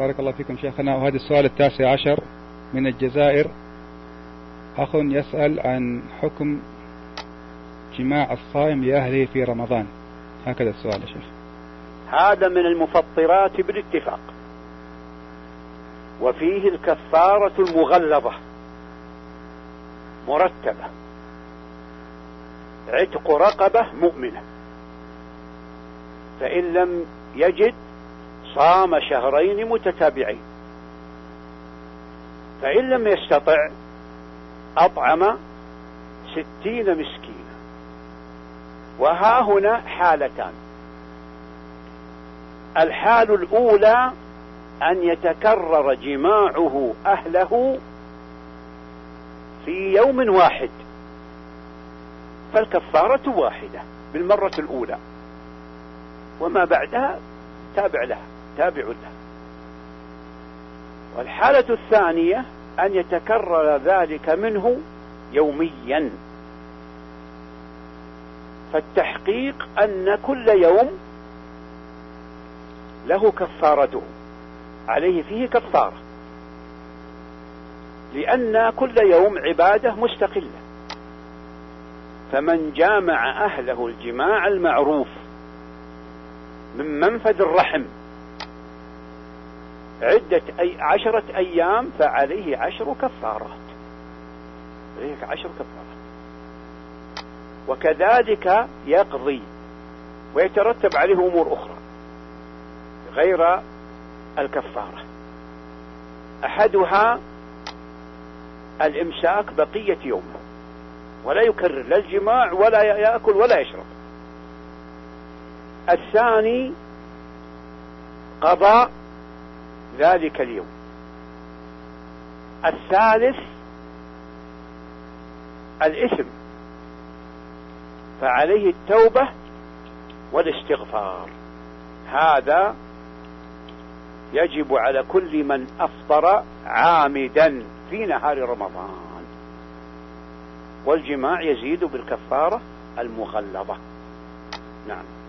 بارك الله فيكم شيخنا. وهذا السؤال 19 من الجزائر. أخ يسأل عن حكم جماع الصائم لأهله في رمضان. هكذا السؤال يا شيخ. هذا من المفطرات بالاتفاق، وفيه الكفارة المغلظة مرتبة: عتق رقبة مؤمنة، فإن لم يجد صام شهرين متتابعين، فإن لم يستطع أطعم 60 مسكينا. وها هنا حالتان: الحال الأولى أن يتكرر جماعه أهله في يوم واحد، فالكفارة واحدة بالمرة الأولى، وما بعدها تابع لها. والحالة الثانية أن يتكرر ذلك منه يوميا، فالتحقيق أن كل يوم له كفارته، عليه فيه كفارة، لأن كل يوم عبادة مستقلة. فمن جامع أهله الجماع المعروف من منفذ الرحم عدة 10 أيام فعليه 10 كفارات، وكذلك يقضي ويترتب عليه أمور أخرى غير الكفارة. أحدها الإمساك بقية يومه، ولا يكرر لا الجماع ولا يأكل ولا يشرب. الثاني قضاء ذلك اليوم. الثالث الإثم، فعليه التوبة والاستغفار. هذا يجب على كل من أفطر عامدا في نهار رمضان، والجماع يزيد بالكفارة المغلظة. نعم.